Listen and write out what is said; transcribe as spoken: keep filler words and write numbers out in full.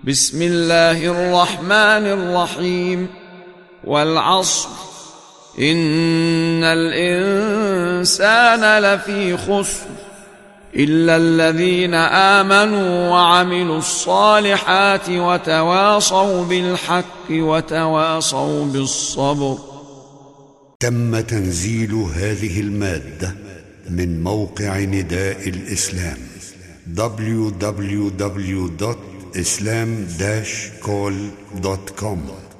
بسم الله الرحمن الرحيم والعصر إن الإنسان لفي خسر إلا الذين آمنوا وعملوا الصالحات وتواصوا بالحق وتواصوا بالصبر. تم تنزيل هذه المادة من موقع نداء الإسلام دبليو دبليو دبليو دوت إسلام داش كول دوت كوم.